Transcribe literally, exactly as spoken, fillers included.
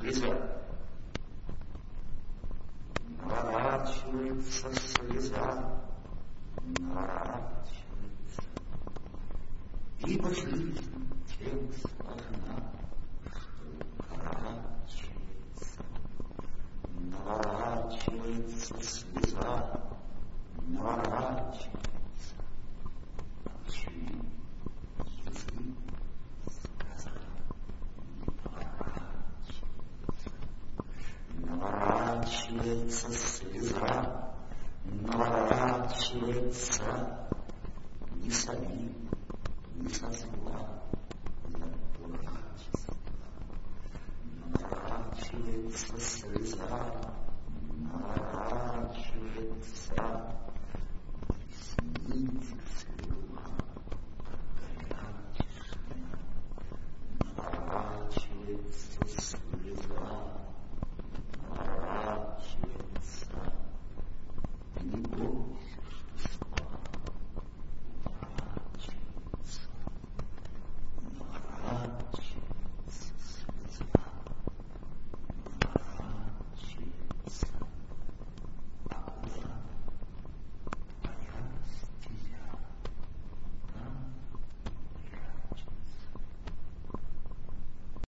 слеза. Наворачивается слеза, наворачивается, ибо жизнь тем сложна, что укорачивается. Наворачивается слеза, наворачивается, очи, язык, сказать не поворачивается. Наворачивается слеза, наворачивается, не самим, не со зла, но дурачество. Наворачивается слеза,